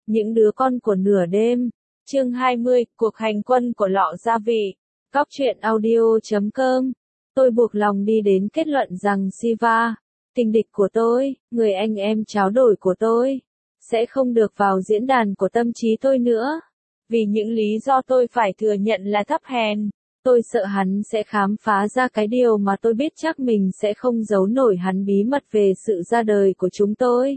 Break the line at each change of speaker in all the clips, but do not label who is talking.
Những đứa con của nửa đêm. Chương 20, cuộc hành quân của lọ gia vị. Cóc truyện audio.com. Tôi buộc lòng đi đến kết luận rằng Siva, tình địch của tôi, người anh em tráo đổi của tôi, sẽ không được vào diễn đàn của tâm trí tôi nữa. Vì những lý do tôi phải thừa nhận là thấp hèn, tôi sợ hắn sẽ khám phá ra cái điều mà tôi biết chắc mình sẽ không giấu nổi hắn bí mật về sự ra đời của chúng tôi.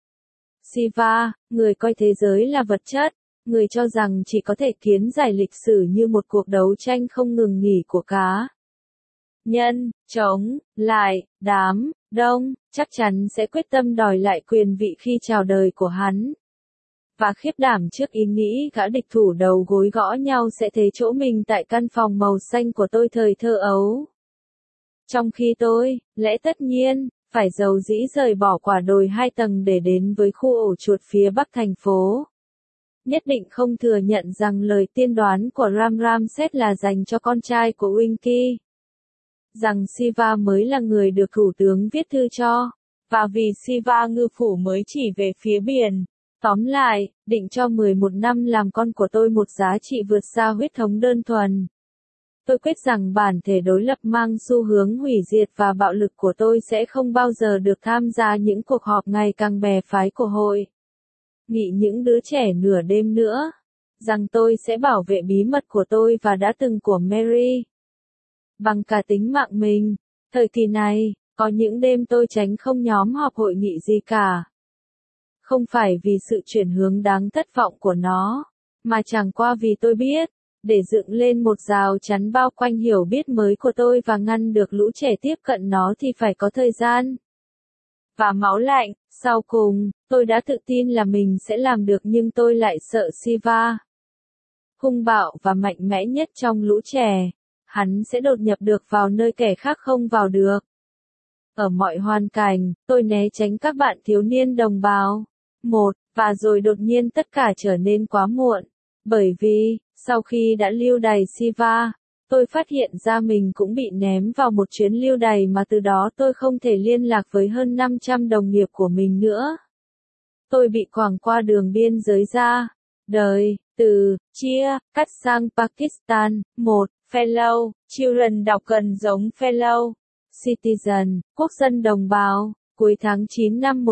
Siva, người coi thế giới là vật chất, người cho rằng chỉ có thể kiến giải lịch sử như một cuộc đấu tranh không ngừng nghỉ của cá nhân, chống, lại, đám, đông, chắc chắn sẽ quyết tâm đòi lại quyền vị khi chào đời của hắn. Và khiếp đảm trước ý nghĩ gã địch thủ đầu gối gõ nhau sẽ thế chỗ mình tại căn phòng màu xanh của tôi thời thơ ấu. Trong khi tôi, lẽ tất nhiên, phải dầu dĩ rời bỏ quả đồi 2 tầng để đến với khu ổ chuột phía bắc thành phố. Nhất định không thừa nhận rằng lời tiên đoán của Ramset là dành cho con trai của Winky. Rằng Siva mới là người được thủ tướng viết thư cho, và vì Siva ngư phủ mới chỉ về phía biển. Tóm lại, định cho 11 năm làm con của tôi một giá trị vượt xa huyết thống đơn thuần. Tôi quyết rằng bản thể đối lập mang xu hướng hủy diệt và bạo lực của tôi sẽ không bao giờ được tham gia những cuộc họp ngày càng bè phái của hội nghị những đứa trẻ nửa đêm nữa. Rằng tôi sẽ bảo vệ bí mật của tôi và đã từng của Mary bằng cả tính mạng mình. Thời kỳ này, có những đêm tôi tránh không nhóm họp hội nghị gì cả. Không phải vì sự chuyển hướng đáng thất vọng của nó, mà chẳng qua vì tôi biết, để dựng lên một rào chắn bao quanh hiểu biết mới của tôi và ngăn được lũ trẻ tiếp cận nó thì phải có thời gian và máu lạnh. Sau cùng, tôi đã tự tin là mình sẽ làm được nhưng tôi lại sợ Siva, hung bạo và mạnh mẽ nhất trong lũ trẻ, hắn sẽ đột nhập được vào nơi kẻ khác không vào được. Ở mọi hoàn cảnh, tôi né tránh các bạn thiếu niên đồng bào. Và rồi đột nhiên tất cả trở nên quá muộn. Bởi vì, sau khi đã lưu đày Siva, tôi phát hiện ra mình cũng bị ném vào một chuyến lưu đày mà từ đó tôi không thể liên lạc với hơn 500 đồng nghiệp của mình nữa. Tôi bị quẳng qua đường biên giới ra đời, từ chia, cắt sang Pakistan. Fellow, children đọc gần giống fellow citizen, quốc dân đồng bào. Cuối tháng 9 năm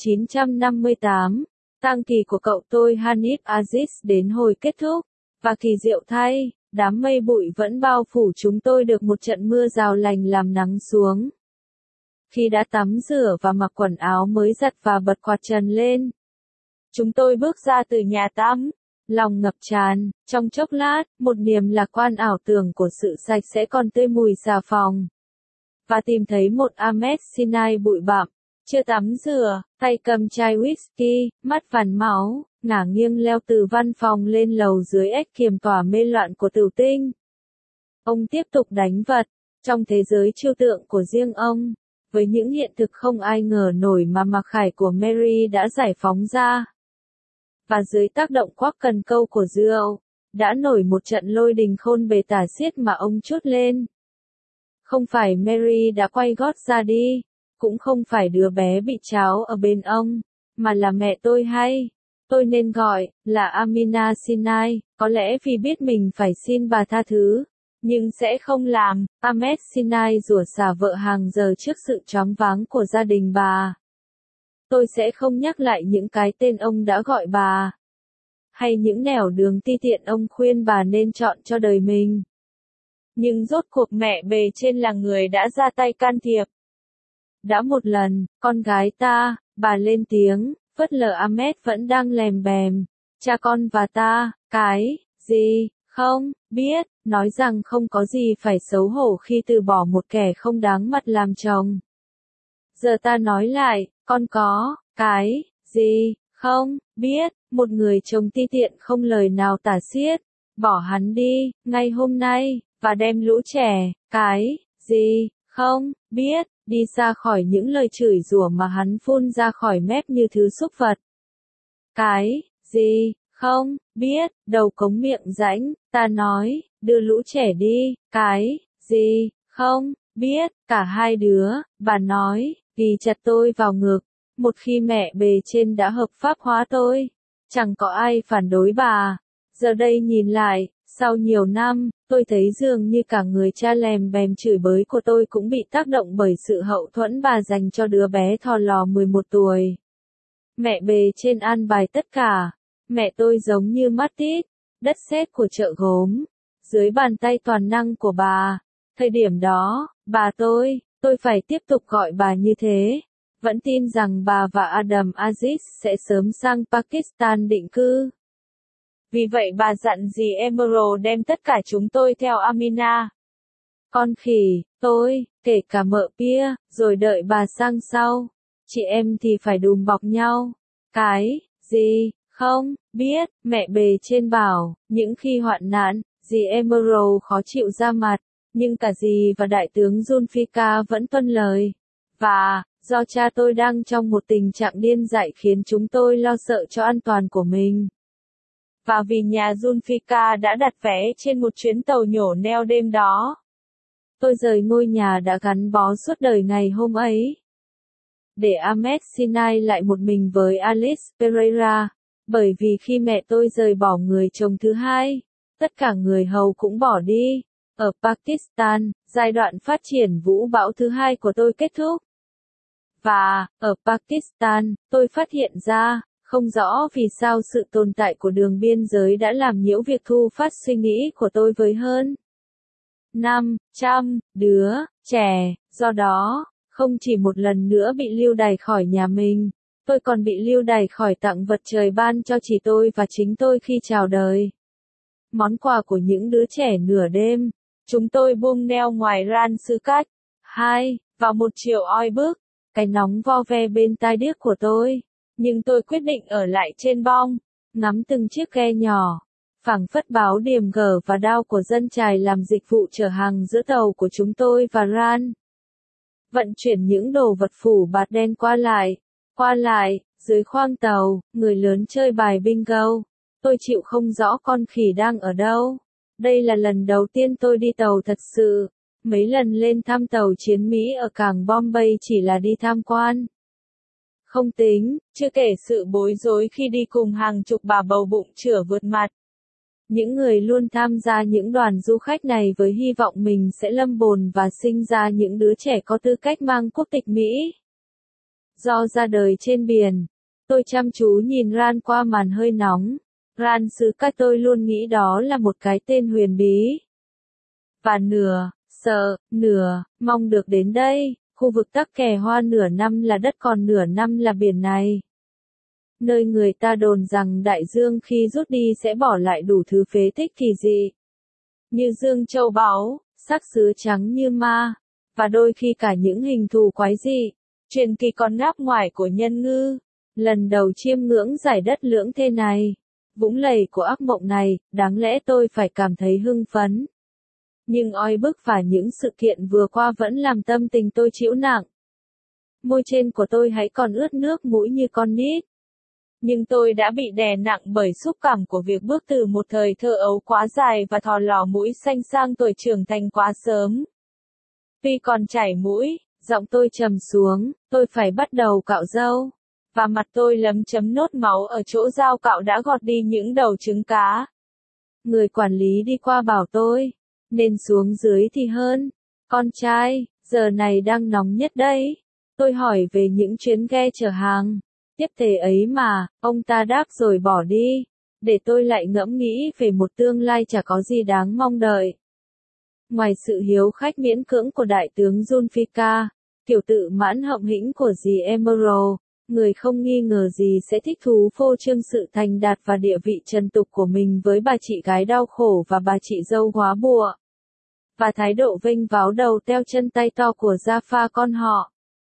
1958, tang kỳ của cậu tôi Hanif Aziz đến hồi kết thúc, và kỳ diệu thay, đám mây bụi vẫn bao phủ chúng tôi được một trận mưa rào lành làm nắng xuống. Khi đã tắm rửa và mặc quần áo mới giặt và bật quạt trần lên, chúng tôi bước ra từ nhà tắm, lòng ngập tràn, trong chốc lát, một niềm lạc quan ảo tưởng của sự sạch sẽ còn tươi mùi xà phòng. Và tìm thấy một Ahmed Sinai bụi bặm, chưa tắm rửa, tay cầm chai whisky, mắt vằn máu, ngả nghiêng leo từ văn phòng lên lầu dưới ếch kiềm tỏa mê loạn của tử tinh. Ông tiếp tục đánh vật, trong thế giới trừu tượng của riêng ông, với những hiện thực không ai ngờ nổi mà mặc khải của Mary đã giải phóng ra. Và dưới tác động quắc cần câu của rượu, đã nổi một trận lôi đình khôn bề tả xiết mà ông trút lên. Không phải Mary đã quay gót ra đi, cũng không phải đứa bé bị tráo ở bên ông, mà là mẹ tôi hay, tôi nên gọi, là Amina Sinai, có lẽ vì biết mình phải xin bà tha thứ, nhưng sẽ không làm. Ahmed Sinai rủa xả vợ hàng giờ trước sự choáng váng của gia đình bà. Tôi sẽ không nhắc lại những cái tên ông đã gọi bà, hay những nẻo đường ti tiện ông khuyên bà nên chọn cho đời mình. Nhưng rốt cuộc mẹ bề trên là người đã ra tay can thiệp. Đã một lần, con gái ta, bà lên tiếng, phớt lờ Ahmed vẫn đang lèm bèm. Cha con và ta, cái gì, không, biết, nói rằng không có gì phải xấu hổ khi từ bỏ một kẻ không đáng mặt làm chồng. Giờ ta nói lại, con có, cái gì, không, biết, một người chồng ti tiện không lời nào tả xiết, bỏ hắn đi, ngay hôm nay, và đem lũ trẻ, cái gì, không, biết, đi xa khỏi những lời chửi rủa mà hắn phun ra khỏi mép như thứ súc vật. Cái gì, không, biết, đầu cống miệng rãnh, ta nói, đưa lũ trẻ đi, cái gì, không, biết, cả hai đứa, bà nói, ghi chặt tôi vào ngực. Một khi mẹ bề trên đã hợp pháp hóa tôi, Chẳng có ai phản đối bà. Giờ đây nhìn lại, sau nhiều năm, tôi thấy dường như cả người cha lèm bèm chửi bới của tôi cũng bị tác động bởi sự hậu thuẫn bà dành cho đứa bé thò lò 11 tuổi. Mẹ bề trên an bài tất cả. Mẹ tôi giống như mắt tít, đất sét của chợ gốm, dưới bàn tay toàn năng của bà. Thời điểm đó, bà tôi phải tiếp tục gọi bà như thế. Vẫn tin rằng bà và Adam Aziz sẽ sớm sang Pakistan định cư. Vì vậy bà dặn dì Emerald đem tất cả chúng tôi theo Amina. Con khỉ, tôi, kể cả mợ Pia, rồi đợi bà sang sau. Chị em thì phải đùm bọc nhau. Cái gì? Không, biết, mẹ bề trên bảo, những khi hoạn nạn, dì Emerald khó chịu ra mặt, nhưng cả dì và đại tướng Zulfikar vẫn tuân lời. Và, do cha tôi đang trong một tình trạng điên dại khiến chúng tôi lo sợ cho an toàn của mình. Và vì nhà Zulfikar đã đặt vé trên một chuyến tàu nhổ neo đêm đó. Tôi rời ngôi nhà đã gắn bó suốt đời ngày hôm ấy. Để Ahmed Sinai lại một mình với Alice Pereira, bởi vì khi mẹ tôi rời bỏ người chồng thứ hai, tất cả người hầu cũng bỏ đi. Ở Pakistan, giai đoạn phát triển vũ bão thứ hai của tôi kết thúc. Và, ở Pakistan, tôi phát hiện ra, không rõ vì sao sự tồn tại của đường biên giới đã làm nhiễu việc thu phát suy nghĩ của tôi với hơn 500 đứa trẻ, do đó, không chỉ một lần nữa bị lưu đày khỏi nhà mình, tôi còn bị lưu đày khỏi tặng vật trời ban cho chỉ tôi và chính tôi khi chào đời. Món quà của những đứa trẻ nửa đêm, chúng tôi buông neo ngoài Ran Sư Cách. 2, vào một chiều oi bức, cái nóng vo ve bên tai điếc của tôi. Nhưng tôi quyết định ở lại trên bong, ngắm từng chiếc ghe nhỏ, phảng phất báo điểm gở và đao của dân chài làm dịch vụ chở hàng giữa tàu của chúng tôi và Ran. Vận chuyển những đồ vật phủ bạt đen qua lại, dưới khoang tàu, người lớn chơi bài bingo. Tôi chịu không rõ con khỉ đang ở đâu. Đây là lần đầu tiên tôi đi tàu thật sự. Mấy lần lên thăm tàu chiến Mỹ ở cảng Bombay chỉ là đi tham quan. Không tính, chưa kể sự bối rối khi đi cùng hàng chục bà bầu bụng chửa vượt mặt. Những người luôn tham gia những đoàn du khách này với hy vọng mình sẽ lâm bồn và sinh ra những đứa trẻ có tư cách mang quốc tịch Mỹ. Do ra đời trên biển, tôi chăm chú nhìn Ran qua màn hơi nóng. Ran Sư Cách tôi luôn nghĩ đó là một cái tên huyền bí. Và nửa sợ, nửa mong được đến đây. Khu vực Tắc Kè Hoa nửa năm là đất còn nửa năm là biển này. Nơi người ta đồn rằng đại dương khi rút đi sẽ bỏ lại đủ thứ phế tích kỳ dị. Như dương châu báu, sắc sứ trắng như ma, và đôi khi cả những hình thù quái dị. Truyền kỳ con ngáp ngoài của nhân ngư. Lần đầu chiêm ngưỡng giải đất lưỡng thê này. Vũng lầy của ác mộng này, đáng lẽ tôi phải cảm thấy hưng phấn. Nhưng oi bức và những sự kiện vừa qua vẫn làm tâm tình tôi chịu nặng. Môi trên của tôi hãy còn ướt nước mũi như con nít. Nhưng tôi đã bị đè nặng bởi xúc cảm của việc bước từ một thời thơ ấu quá dài và thò lò mũi xanh sang tuổi trưởng thành quá sớm. Tuy còn chảy mũi, giọng tôi trầm xuống, tôi phải bắt đầu cạo râu. Và mặt tôi lấm chấm nốt máu ở chỗ dao cạo đã gọt đi những đầu trứng cá. Người quản lý đi qua bảo tôi, nên xuống dưới thì hơn. Con trai, giờ này đang nóng nhất đấy. Tôi hỏi về những chuyến ghe chở hàng. Tiếp tế ấy mà, ông ta đáp rồi bỏ đi. Để tôi lại ngẫm nghĩ về một tương lai chả có gì đáng mong đợi. Ngoài sự hiếu khách miễn cưỡng của đại tướng Zulfikar, kiểu tự mãn hậm hĩnh của dì Emerald, người không nghi ngờ gì sẽ thích thú phô trương sự thành đạt và địa vị trần tục của mình với bà chị gái đau khổ và bà chị dâu góa bụa. Và thái độ vênh váo đầu teo chân tay to của Jaffa con họ.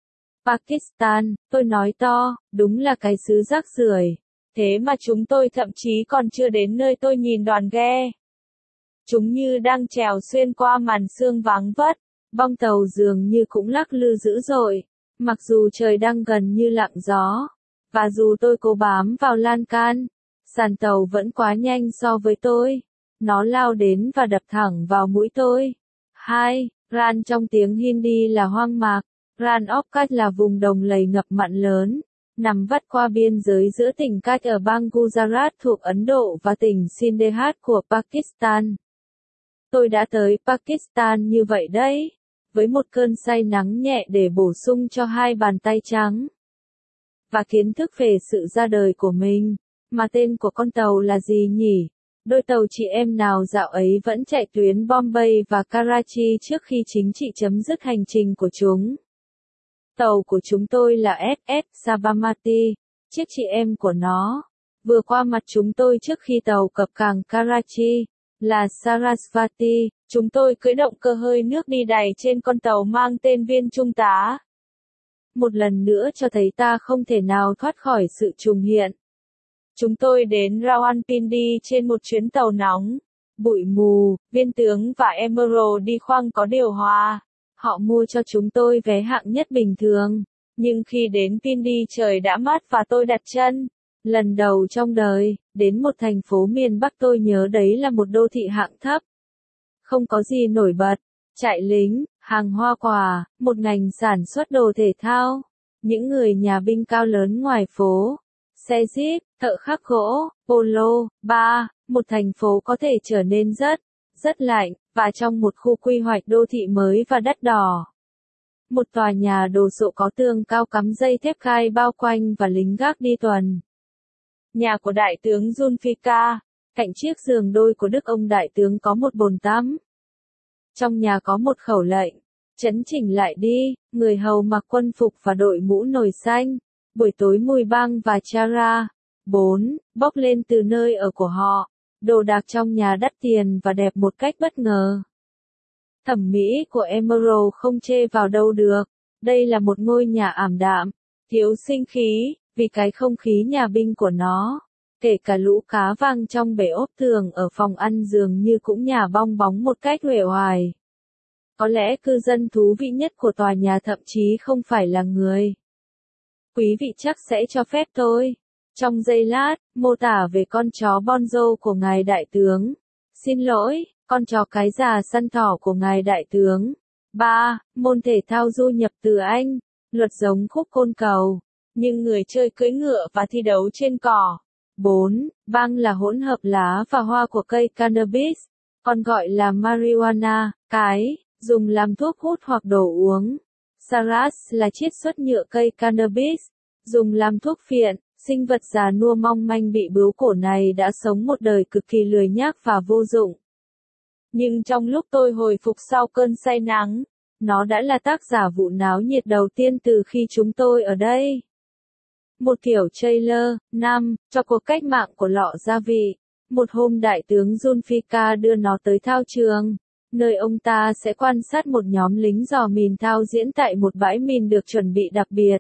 Pakistan, tôi nói to, đúng là cái xứ rác rưởi. Thế mà chúng tôi thậm chí còn chưa đến nơi tôi nhìn đoàn ghe. Chúng như đang trèo xuyên qua màn sương vắng vất, bong tàu dường như cũng lắc lư dữ dội, mặc dù trời đang gần như lặng gió. Và dù tôi cố bám vào lan can, sàn tàu vẫn quá nhanh so với tôi. Nó lao đến và đập thẳng vào mũi tôi. 2. Ran trong tiếng Hindi là hoang mạc. Ran of Kutch là vùng đồng lầy ngập mặn lớn. nằm vắt qua biên giới giữa tỉnh Kach ở bang Gujarat thuộc Ấn Độ và tỉnh Sindh của Pakistan. Tôi đã tới Pakistan như vậy đấy, với một cơn say nắng nhẹ để bổ sung cho hai bàn tay trắng. Và kiến thức về sự ra đời của mình, mà tên của con tàu là gì nhỉ? Đôi tàu chị em nào dạo ấy vẫn chạy tuyến Bombay và Karachi trước khi chính trị chấm dứt hành trình của chúng. Tàu của chúng tôi là SS Sabarmati, chiếc chị em của nó, vừa qua mặt chúng tôi trước khi tàu cập cảng Karachi, là Sarasvati. Chúng tôi cưỡi động cơ hơi nước đi đầy trên con tàu mang tên Viên Trung tá. Một lần nữa cho thấy ta không thể nào thoát khỏi sự trùng hiện. Chúng tôi đến Rawalpindi trên một chuyến tàu nóng, bụi mù, Viên tướng và Emerald đi khoang có điều hòa. Họ mua cho chúng tôi vé hạng nhất bình thường, nhưng khi đến Pindi trời đã mát và tôi đặt chân, lần đầu trong đời, đến một thành phố miền Bắc. Tôi nhớ đấy là một đô thị hạng thấp. Không có gì nổi bật, trại lính, hàng hoa quả, một ngành sản xuất đồ thể thao, những người nhà binh cao lớn ngoài phố, xe jeep, thợ khắc gỗ, polo, bar, một thành phố có thể trở nên rất lạnh, và trong một khu quy hoạch đô thị mới và đắt đỏ. Một tòa nhà đồ sộ có tường cao cắm dây thép gai bao quanh và lính gác đi tuần. Nhà của đại tướng Zulfikar, cạnh chiếc giường đôi của Đức ông đại tướng có một bồn tắm. Trong nhà có một khẩu lệnh, chấn chỉnh lại đi, người hầu mặc quân phục và đội mũ nồi xanh, buổi tối mùi băng và chara, 4, bốc lên từ nơi ở của họ. Đồ đạc trong nhà đắt tiền và đẹp một cách bất ngờ. Thẩm mỹ của Emerald không chê vào đâu được. Đây là một ngôi nhà ảm đạm, thiếu sinh khí, vì cái không khí nhà binh của nó. Kể cả lũ cá văng trong bể ốp tường ở phòng ăn dường như cũng nhà bong bóng một cách uể oải. Có lẽ cư dân thú vị nhất của tòa nhà thậm chí không phải là người. Quý vị chắc sẽ cho phép tôi, trong giây lát, mô tả về con chó Bonzo của ngài đại tướng. Xin lỗi, con chó cái già săn thỏ của ngài đại tướng. 3. Môn thể thao du nhập từ Anh. Luật giống khúc côn cầu, nhưng người chơi cưỡi ngựa và thi đấu trên cỏ. 4. Băng là hỗn hợp lá và hoa của cây cannabis, còn gọi là marijuana, cái, dùng làm thuốc hút hoặc đồ uống. Saras là chiết xuất nhựa cây cannabis, dùng làm thuốc phiện. Sinh vật già nua mong manh bị bướu cổ này đã sống một đời cực kỳ lười nhác và vô dụng. Nhưng trong lúc tôi hồi phục sau cơn say nắng, nó đã là tác giả vụ náo nhiệt đầu tiên từ khi chúng tôi ở đây. Một kiểu trailer, 5, cho cuộc cách mạng của lọ gia vị. Một hôm đại tướng Zulfikar đưa nó tới thao trường, nơi ông ta sẽ quan sát một nhóm lính dò mìn thao diễn tại một bãi mìn được chuẩn bị đặc biệt.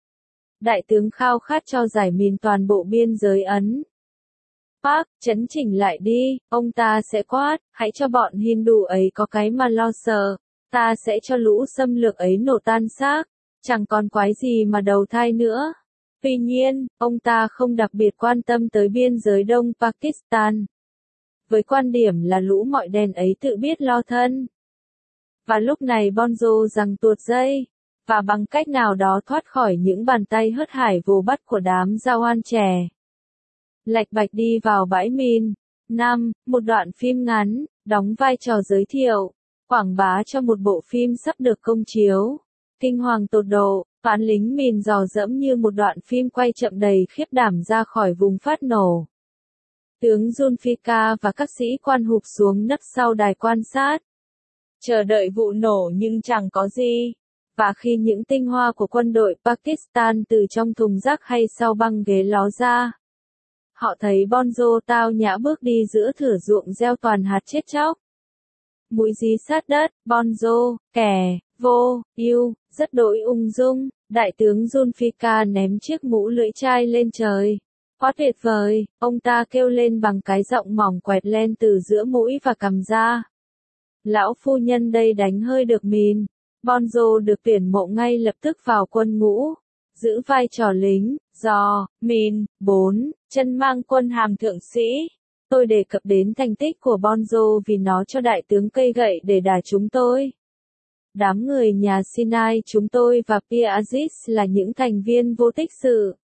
Đại tướng khao khát cho giải mìn toàn bộ biên giới Ấn. Park, chấn chỉnh lại đi, ông ta sẽ quát, hãy cho bọn Hindu ấy có cái mà lo sợ, ta sẽ cho lũ xâm lược ấy nổ tan xác, chẳng còn quái gì mà đầu thai nữa. Tuy nhiên, ông ta không đặc biệt quan tâm tới biên giới Đông Pakistan. Với quan điểm là lũ mọi đen ấy tự biết lo thân. Và lúc này Bonzo giằng tuột dây, và bằng cách nào đó thoát khỏi những bàn tay hớt hải vồ bắt của đám giao hoan trẻ. Lạch bạch đi vào bãi mìn. 5. Một đoạn phim ngắn, đóng vai trò giới thiệu, quảng bá cho một bộ phim sắp được công chiếu. Kinh hoàng tột độ, toán lính mìn dò dẫm như một đoạn phim quay chậm đầy khiếp đảm ra khỏi vùng phát nổ. Tướng Zulfikar và các sĩ quan hụp xuống nấp sau đài quan sát, chờ đợi vụ nổ nhưng chẳng có gì. Và khi những tinh hoa của quân đội Pakistan từ trong thùng rác hay sau băng ghế ló ra, họ thấy Bonzo tao nhã bước đi giữa thửa ruộng gieo toàn hạt chết chóc. Mũi dí sát đất, Bonzo, kẻ, vô, yêu, rất đỗi ung dung. Đại tướng Zulfikar ném chiếc mũ lưỡi chai lên trời. Quá tuyệt vời, ông ta kêu lên bằng cái giọng mỏng quẹt lên từ giữa mũi và cằm ra. Lão phu nhân đây đánh hơi được mìn. Bonzo được tuyển mộ ngay lập tức vào quân ngũ, giữ vai trò lính, dò, mìn, 4, chân mang quân hàm thượng sĩ. Tôi đề cập đến thành tích của Bonzo vì nó cho đại tướng cây gậy để đả chúng tôi. Đám người nhà Sinai chúng tôi và Pierre Aziz là những thành viên vô tích sự.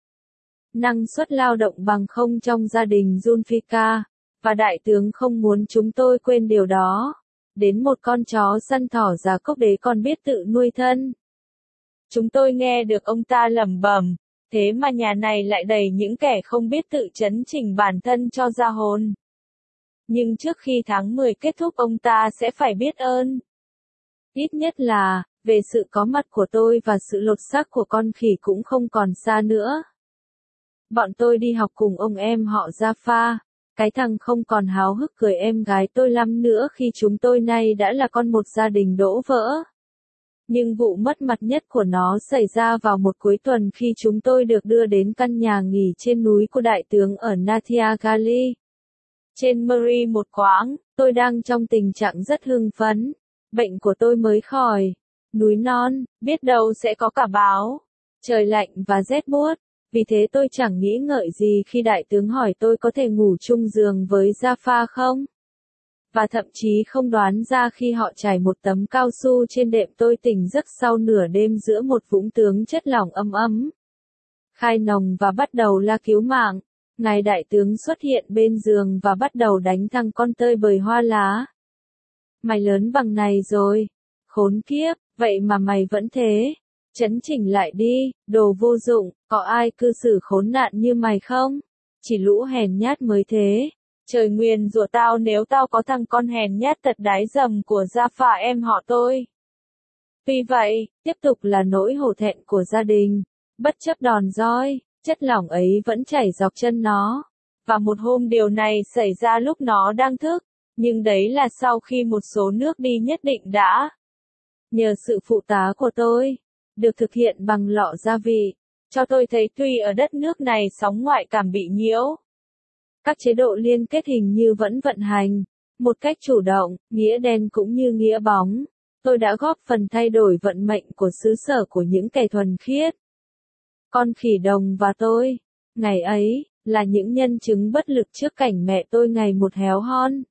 năng suất lao động bằng không trong gia đình Zulfikar, và đại tướng không muốn chúng tôi quên điều đó. Đến một con chó săn thỏ già cốc đế còn biết tự nuôi thân. Chúng tôi nghe được ông ta lẩm bẩm, thế mà nhà này lại đầy những kẻ không biết tự chấn chỉnh bản thân cho ra hồn. Nhưng trước khi tháng 10 kết thúc ông ta sẽ phải biết ơn. Ít nhất là, về sự có mặt của tôi và sự lột xác của con khỉ cũng không còn xa nữa. Bọn tôi đi học cùng ông em họ Jaffa. Cái thằng không còn háo hức cười em gái tôi lắm nữa khi chúng tôi nay đã là con một gia đình đổ vỡ. Nhưng vụ mất mặt nhất của nó xảy ra vào một cuối tuần khi chúng tôi được đưa đến căn nhà nghỉ trên núi của đại tướng ở Nathia Gali. Trên Murray một quãng, tôi đang trong tình trạng rất hưng phấn. Bệnh của tôi mới khỏi. Núi non, biết đâu sẽ có cả báo. Trời lạnh và rét buốt. Vì thế tôi chẳng nghĩ ngợi gì khi đại tướng hỏi tôi có thể ngủ chung giường với Jaffa không? Và thậm chí không đoán ra khi họ trải một tấm cao su trên đệm tôi tỉnh giấc sau nửa đêm giữa một vũng tướng chất lỏng ấm ấm. Khai nồng và bắt đầu la cứu mạng. Ngài đại tướng xuất hiện bên giường và bắt đầu đánh thằng con tơi bời hoa lá. Mày lớn bằng này rồi. Khốn kiếp, vậy mà mày vẫn thế. Chấn chỉnh lại đi, đồ vô dụng, có ai cư xử khốn nạn như mày không? Chỉ lũ hèn nhát mới thế. Trời nguyền rủa tao nếu tao có thằng con hèn nhát tật đái dầm của Jaffa em họ tôi. Tuy vậy, tiếp tục là nỗi hổ thẹn của gia đình. Bất chấp đòn roi, chất lỏng ấy vẫn chảy dọc chân nó. Và một hôm điều này xảy ra lúc nó đang thức, nhưng đấy là sau khi một số nước đi nhất định đã. Nhờ sự phụ tá của tôi, được thực hiện bằng lọ gia vị, cho tôi thấy tuy ở đất nước này sóng ngoại cảm bị nhiễu, các chế độ liên kết hình như vẫn vận hành, một cách chủ động, nghĩa đen cũng như nghĩa bóng. Tôi đã góp phần thay đổi vận mệnh của xứ sở của những kẻ thuần khiết. Con khỉ đồng và tôi, ngày ấy, là những nhân chứng bất lực trước cảnh mẹ tôi ngày một héo hon.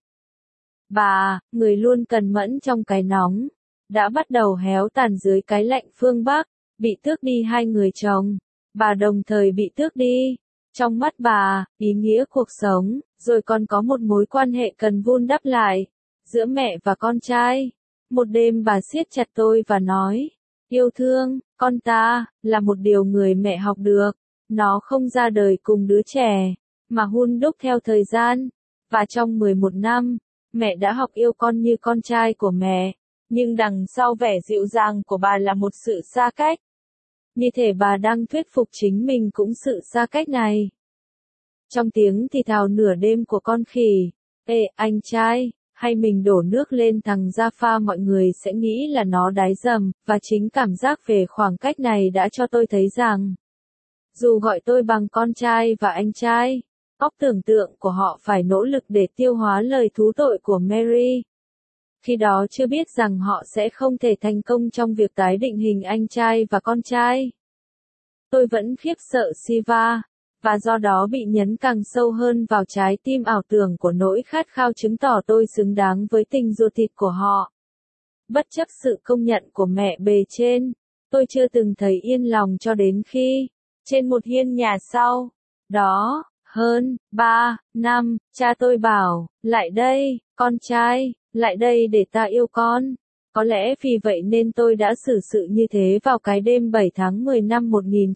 Bà, người luôn cần mẫn trong cái nóng, đã bắt đầu héo tàn dưới cái lạnh phương Bắc, bị tước đi hai người chồng. Bà đồng thời bị tước đi. Trong mắt bà, ý nghĩa cuộc sống, rồi còn có một mối quan hệ cần vun đắp lại, giữa mẹ và con trai. Một đêm bà siết chặt tôi và nói, yêu thương, con ta, là một điều người mẹ học được. Nó không ra đời cùng đứa trẻ, mà hun đúc theo thời gian. Và trong 11 năm, mẹ đã học yêu con như con trai của mẹ. Nhưng đằng sau vẻ dịu dàng của bà là một sự xa cách. Như thể bà đang thuyết phục chính mình cũng sự xa cách này. Trong tiếng thì thào nửa đêm của con khỉ, ê, anh trai, hay mình đổ nước lên thằng Jaffa mọi người sẽ nghĩ là nó đái dầm, và chính cảm giác về khoảng cách này đã cho tôi thấy rằng, dù gọi tôi bằng con trai và anh trai, óc tưởng tượng của họ phải nỗ lực để tiêu hóa lời thú tội của Mary. Khi đó chưa biết rằng họ sẽ không thể thành công trong việc tái định hình anh trai và con trai. Tôi vẫn khiếp sợ Siva, và do đó bị nhấn càng sâu hơn vào trái tim ảo tưởng của nỗi khát khao chứng tỏ tôi xứng đáng với tình ruột thịt của họ. Bất chấp sự công nhận của mẹ bề trên, tôi chưa từng thấy yên lòng cho đến khi, trên một hiên nhà sau, đó, hơn 3 năm, cha tôi bảo, lại đây, con trai, lại đây để ta yêu con. Có lẽ vì vậy nên tôi đã xử sự như thế vào cái đêm 7 tháng 10 năm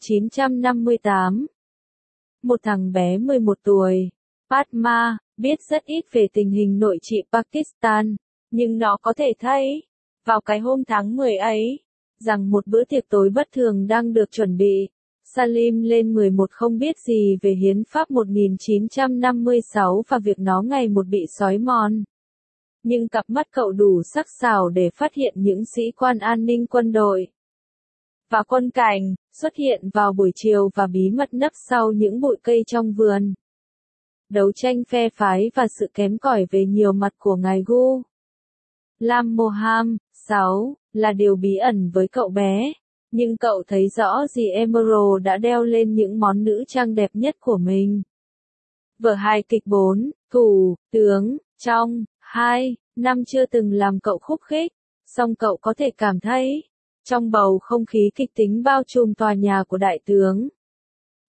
1958. Một thằng bé 11 tuổi, Padma, biết rất ít về tình hình nội trị Pakistan, nhưng nó có thể thấy, vào cái hôm tháng 10 ấy, rằng một bữa tiệc tối bất thường đang được chuẩn bị. Salim lên 11 không biết gì về hiến pháp 1956 và việc nó ngày một bị xói mòn. Nhưng cặp mắt cậu đủ sắc sảo để phát hiện những sĩ quan an ninh quân đội và quân cảnh xuất hiện vào buổi chiều và bí mật nấp sau những bụi cây trong vườn. Đấu tranh phe phái và sự kém cỏi về nhiều mặt của ngài Gu Lam Moham 6 là điều bí ẩn với cậu bé, nhưng cậu thấy rõ gì Emerald đã đeo lên những món nữ trang đẹp nhất của mình. Vở hài kịch 4, Thủ tướng, trong 2 năm chưa từng làm cậu khúc khích, song cậu có thể cảm thấy, trong bầu không khí kịch tính bao trùm tòa nhà của đại tướng,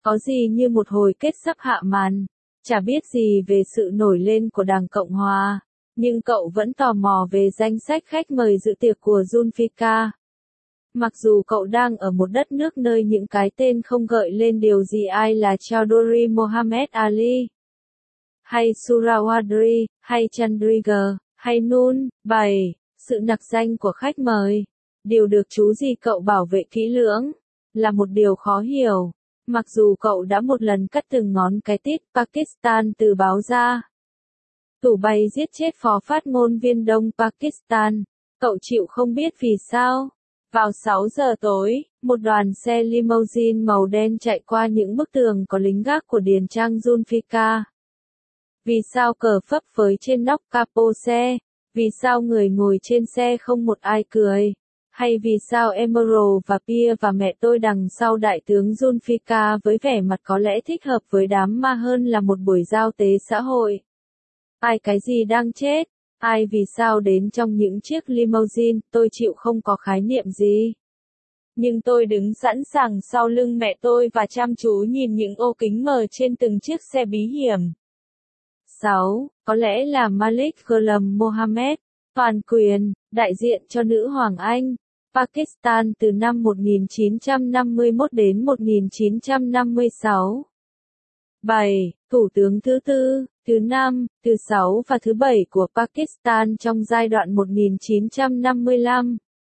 Có gì như một hồi kết sắp hạ màn. Chả biết gì về sự nổi lên của Đảng Cộng Hòa, nhưng cậu vẫn tò mò về danh sách khách mời dự tiệc của Zulfikar. Mặc dù cậu đang ở một đất nước nơi những cái tên không gợi lên điều gì ai là Chowdhury Mohammed Ali, hay Surawadri, hay Chandrigar, hay Nun, 7. Sự nặc danh của khách mời, điều được chú gì cậu bảo vệ kỹ lưỡng, là một điều khó hiểu. Mặc dù cậu đã một lần cắt từng ngón cái tít Pakistan từ báo ra. Tủ bay giết chết phó phát ngôn viên Đông Pakistan. Cậu chịu không biết vì sao. Vào 6 giờ tối, một đoàn xe limousine màu đen chạy qua những bức tường có lính gác của Điền Trang Zulfikar. Vì sao cờ phấp phới trên nóc capo xe? Vì sao người ngồi trên xe không một ai cười? Hay vì sao Emerald và Pia và mẹ tôi đằng sau đại tướng Zulfikar với vẻ mặt có lẽ thích hợp với đám ma hơn là một buổi giao tế xã hội? Ai cái gì đang chết? Ai vì sao đến trong những chiếc limousine, tôi chịu không có khái niệm gì. Nhưng tôi đứng sẵn sàng sau lưng mẹ tôi và chăm chú nhìn những ô kính mờ trên từng chiếc xe bí hiểm. 6. Có lẽ là Malik Ghulam Mohammed, toàn quyền, đại diện cho nữ hoàng Anh, Pakistan từ năm 1951 đến 1956. 7. Thủ tướng thứ tư, thứ năm, thứ sáu và thứ bảy của Pakistan trong giai đoạn 1955.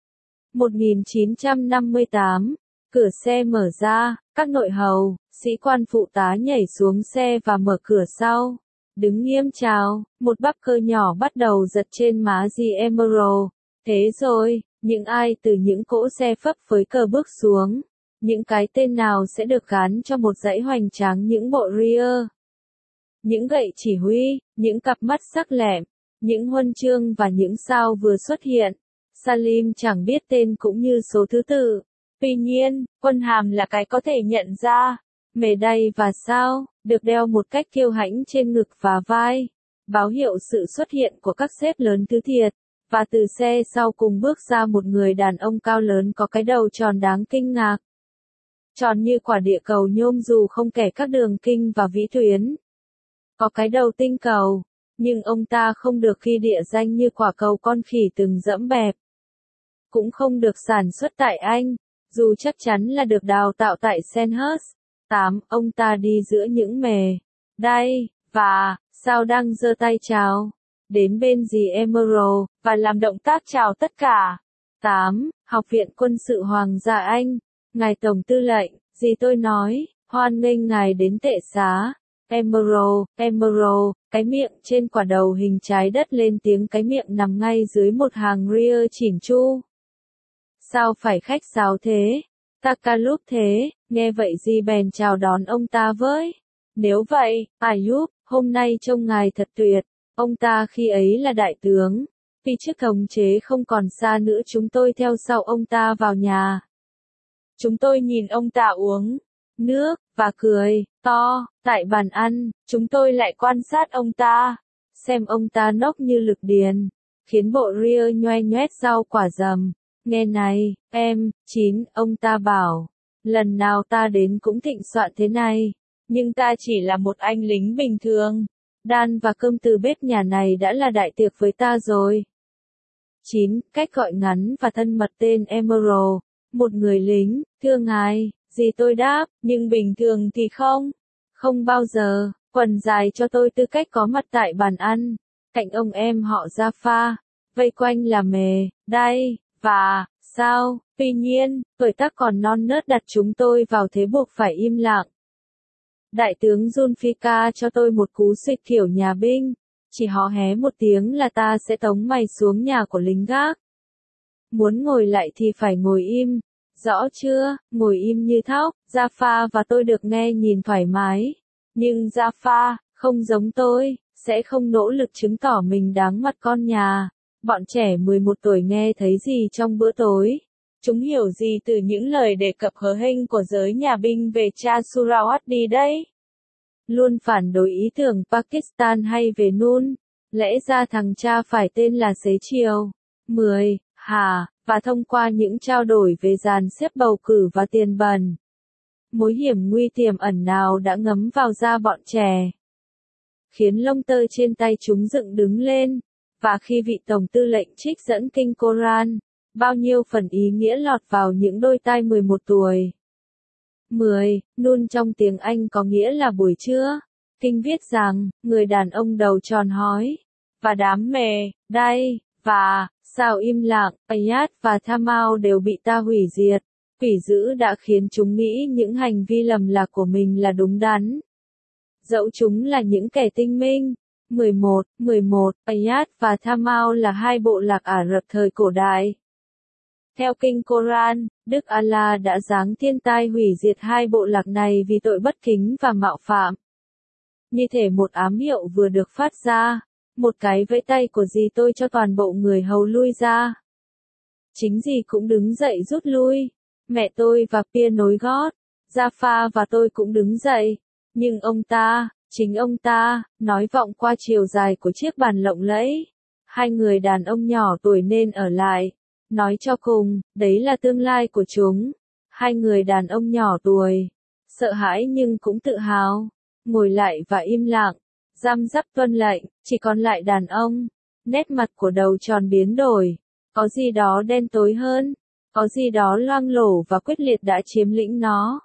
1958. Cửa xe mở ra, các nội hầu, sĩ quan phụ tá nhảy xuống xe và mở cửa sau. Đứng nghiêm chào, một bắp cơ nhỏ bắt đầu giật trên má dì Emerald. Thế rồi, những ai từ những cỗ xe phấp phới cờ bước xuống? Những cái tên nào sẽ được gán cho một dãy hoành tráng những bộ rear? Những gậy chỉ huy, những cặp mắt sắc lẹm, những huân chương và những sao vừa xuất hiện. Salim chẳng biết tên cũng như số thứ tự. Tuy nhiên, quân hàm là cái có thể nhận ra. Mề đay và sao, được đeo một cách kiêu hãnh trên ngực và vai. Báo hiệu sự xuất hiện của các sếp lớn thứ thiệt. Và từ xe sau cùng bước ra một người đàn ông cao lớn có cái đầu tròn đáng kinh ngạc. Tròn như quả địa cầu nhôm dù không kể các đường kinh và vĩ tuyến. Có cái đầu tinh cầu, nhưng ông ta không được ghi địa danh như quả cầu con khỉ từng dẫm bẹp. Cũng không được sản xuất tại Anh, dù chắc chắn là được đào tạo tại Sandhurst. 8. Ông ta đi giữa những mề đay và sao đang giơ tay chào đến bên dì Emerald và làm động tác chào tất cả. 8. Học viện Quân sự Hoàng gia Anh, ngài Tổng tư lệnh, dì tôi nói, hoan nghênh ngài đến tệ xá. Emerald, cái miệng trên quả đầu hình trái đất lên tiếng, cái miệng nằm ngay dưới một hàng rear chỉn chu. Sao phải khách sáo thế? Takalub thế, nghe vậy dì bèn chào đón ông ta với. Nếu vậy, Ayub, hôm nay trông ngài thật tuyệt. Ông ta khi ấy là đại tướng. Vì chiếc thống chế không còn xa nữa, chúng tôi theo sau ông ta vào nhà. Chúng tôi nhìn ông ta uống nước và cười to tại bàn ăn. Chúng tôi lại quan sát ông ta, xem ông ta nốc như lực điền, khiến bộ rear nhoe nhoét sau quả dầm. Nghe này, em, 9, ông ta bảo, lần nào ta đến cũng thịnh soạn thế này, nhưng ta chỉ là một anh lính bình thường. Đan và cơm từ bếp nhà này đã là đại tiệc với ta rồi. 9. Cách gọi ngắn và thân mật tên Emerald, một người lính, thưa ngài, dì tôi đáp, nhưng bình thường thì không. Không bao giờ, quần dài cho tôi tư cách có mặt tại bàn ăn, cạnh ông em họ Jaffa, vây quanh là mề, đay, và, sao, tuy nhiên, tuổi tác còn non nớt đặt chúng tôi vào thế buộc phải im lặng. Đại tướng Zulfikar cho tôi một cú xịt kiểu nhà binh, chỉ hó hé một tiếng là ta sẽ tống mày xuống nhà của lính gác. Muốn ngồi lại thì phải ngồi im, rõ chưa, ngồi im như thóc. Jaffa và tôi được nghe nhìn thoải mái, nhưng Jaffa, không giống tôi, sẽ không nỗ lực chứng tỏ mình đáng mặt con nhà. Bọn trẻ 11 tuổi nghe thấy gì trong bữa tối? Chúng hiểu gì từ những lời đề cập hớ hênh của giới nhà binh về cha Surawaddi đấy? Luôn phản đối ý tưởng Pakistan hay về Nun. Lẽ ra thằng cha phải tên là Xế Chiều. 10. Và thông qua những trao đổi về dàn xếp bầu cử và tiền bẩn. mối hiểm nguy tiềm ẩn nào đã ngấm vào da bọn trẻ, khiến lông tơ trên tay chúng dựng đứng lên, và khi vị tổng tư lệnh trích dẫn kinh Koran, bao nhiêu phần ý nghĩa lọt vào những đôi tai 11 tuổi. 10. Noon trong tiếng Anh có nghĩa là buổi trưa. Kinh viết rằng, người đàn ông đầu tròn hói, và đám mề, đay, và, sao im lặng, Ayat và Thamao đều bị ta hủy diệt. Quỷ dữ đã khiến chúng nghĩ những hành vi lầm lạc của mình là đúng đắn. Dẫu chúng là những kẻ tinh minh. 11. Ayat và Thamao là hai bộ lạc Ả Rập thời cổ đại. Theo kinh Koran, Đức Allah đã giáng thiên tai hủy diệt hai bộ lạc này vì tội bất kính và mạo phạm. Như thể một ám hiệu vừa được phát ra, một cái vẫy tay của dì tôi cho toàn bộ người hầu lui ra. Chính dì cũng đứng dậy rút lui. Mẹ tôi và Pia nối gót. Jafar và tôi cũng đứng dậy. Nhưng ông ta, chính ông ta, nói vọng qua chiều dài của chiếc bàn lộng lẫy. Hai người đàn ông nhỏ tuổi nên ở lại. Nói cho cùng, đấy là tương lai của chúng. Hai người đàn ông nhỏ tuổi, sợ hãi nhưng cũng tự hào, ngồi lại và im lặng, răm rắp tuân lệnh, chỉ còn lại đàn ông. Nét mặt của đầu tròn biến đổi, có gì đó đen tối hơn, có gì đó loang lổ và quyết liệt đã chiếm lĩnh nó.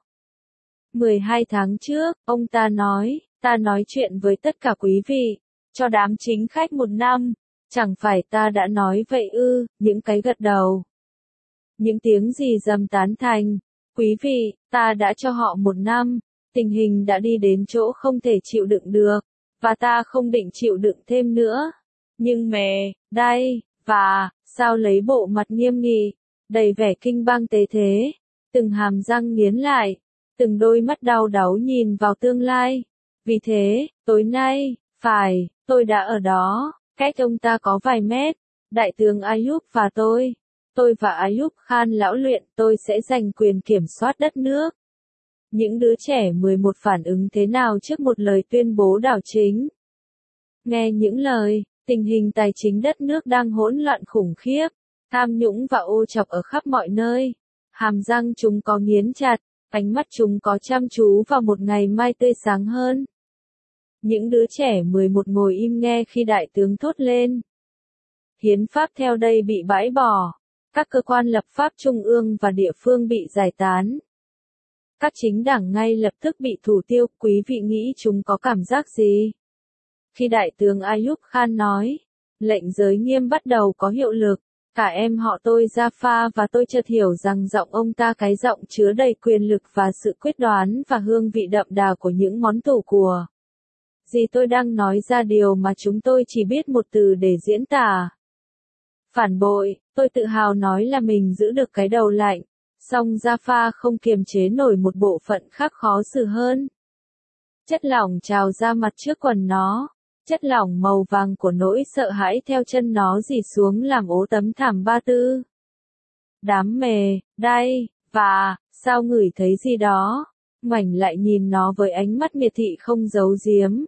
12 tháng trước, ông ta nói chuyện với tất cả quý vị, cho đám chính khách 1 năm. Chẳng phải ta đã nói vậy ư, những cái gật đầu. Những tiếng gì dầm tán thành. Quý vị, ta đã cho họ 1 năm, tình hình đã đi đến chỗ không thể chịu đựng được, và ta không định chịu đựng thêm nữa. Nhưng mề, đay, và, sao lấy bộ mặt nghiêm nghị, đầy vẻ kinh bang tế thế, từng hàm răng nghiến lại, từng đôi mắt đau đáu nhìn vào tương lai. Vì thế, tối nay, tôi đã ở đó. Cách ông ta có vài mét, đại tướng Ayub và tôi và Ayub Khan lão luyện tôi sẽ giành quyền kiểm soát đất nước. Những đứa trẻ 11 phản ứng thế nào trước một lời tuyên bố đảo chính? Nghe những lời, tình hình tài chính đất nước đang hỗn loạn khủng khiếp, tham nhũng và ô trọc ở khắp mọi nơi. Hàm răng chúng có nghiến chặt, ánh mắt chúng có chăm chú vào một ngày mai tươi sáng hơn. Những đứa trẻ 11 ngồi im nghe khi đại tướng thốt lên. Hiến pháp theo đây bị bãi bỏ. Các cơ quan lập pháp trung ương và địa phương bị giải tán. Các chính đảng ngay lập tức bị thủ tiêu. Quý vị nghĩ chúng có cảm giác gì? Khi đại tướng Ayub Khan nói, lệnh giới nghiêm bắt đầu có hiệu lực. Cả em họ tôi Jafar và tôi chợt hiểu rằng giọng ông ta cái giọng chứa đầy quyền lực và sự quyết đoán và hương vị đậm đà của những món tủ của. Gì tôi đang nói ra điều mà chúng tôi chỉ biết một từ để diễn tả. Phản bội, tôi tự hào nói là mình giữ được cái đầu lạnh, song Jafar không kiềm chế nổi một bộ phận khác khó xử hơn. Chất lỏng trào ra mặt trước quần nó, chất lỏng màu vàng của nỗi sợ hãi theo chân nó rỉ xuống làm ố tấm thảm ba tư. Đám mề, đay, và, sao ngửi thấy gì đó, ngoảnh lại nhìn nó với ánh mắt miệt thị không giấu giếm.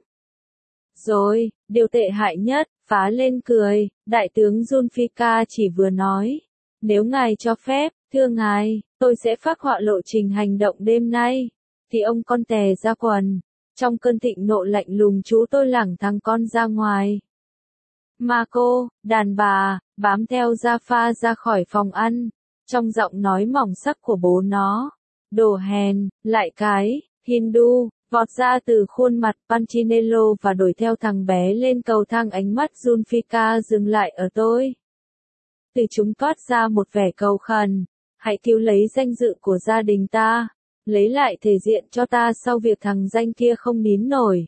Rồi, điều tệ hại nhất, phá lên cười, đại tướng Zulfikar chỉ vừa nói. Nếu ngài cho phép, thưa ngài, tôi sẽ phác họa lộ trình hành động đêm nay. Thì ông con tè ra quần. Trong cơn thịnh nộ lạnh lùng chú tôi lẳng thằng con ra ngoài. Marco, đàn bà, bám theo Jafar ra khỏi phòng ăn. Trong giọng nói mỏng sắc của bố nó. Đồ hèn, lại cái, Hindu. Vọt ra từ khuôn mặt Punchinello và đuổi theo thằng bé lên cầu thang. Ánh mắt Zulfikar dừng lại ở tôi. Từ chúng toát ra một vẻ cầu khẩn. Hãy cứu lấy danh dự của gia đình ta. Lấy lại thể diện cho ta sau việc thằng danh kia không nín nổi.